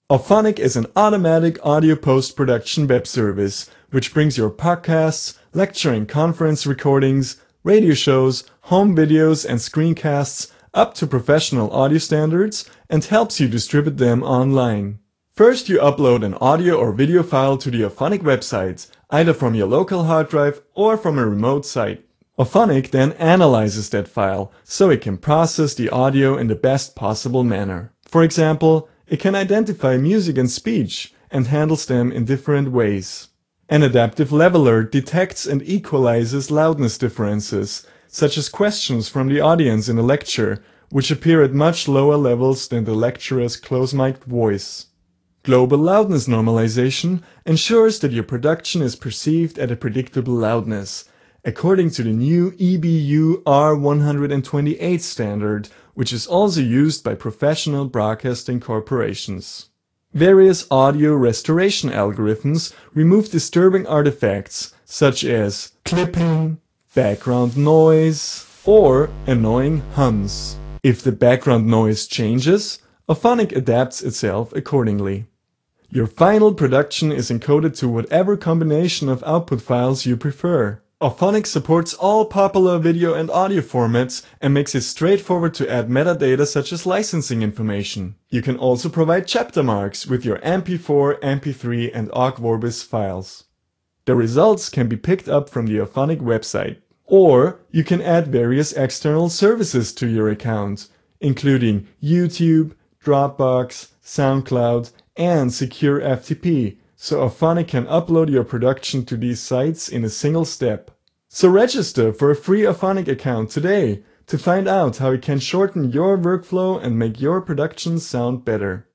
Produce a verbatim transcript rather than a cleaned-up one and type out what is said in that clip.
Auphonic is an automatic audio post-production web service which brings your podcasts, lecture and conference recordings, radio shows, home videos and screencasts up to professional audio standards and helps you distribute them online. First, you upload an audio or video file to the Auphonic website, either from your local hard drive or from a remote site. Auphonic then analyzes that file so it can process the audio in the best possible manner. For example, it can identify music and speech and handles them in different ways. An adaptive leveler detects and equalizes loudness differences, such as questions from the audience in a lecture, which appear at much lower levels than the lecturer's close-mic'd voice. Global loudness normalization ensures that your production is perceived at a predictable loudness, according to the new E B U R one twenty-eight standard, which is also used by professional broadcasting corporations. Various audio restoration algorithms remove disturbing artifacts such as clipping, background noise, or annoying hums. If the background noise changes, Auphonic adapts itself accordingly. Your final production is encoded to whatever combination of output files you prefer. Auphonic supports all popular video and audio formats and makes it straightforward to add metadata such as licensing information. You can also provide chapter marks with your M P four, M P three and Ogg Vorbis files. The results can be picked up from the Auphonic website. Or you can add various external services to your account, including YouTube, Dropbox, SoundCloud and Secure F T P, so Auphonic can upload your production to these sites in a single step. So register for a free Auphonic account today to find out how it can shorten your workflow and make your productions sound better.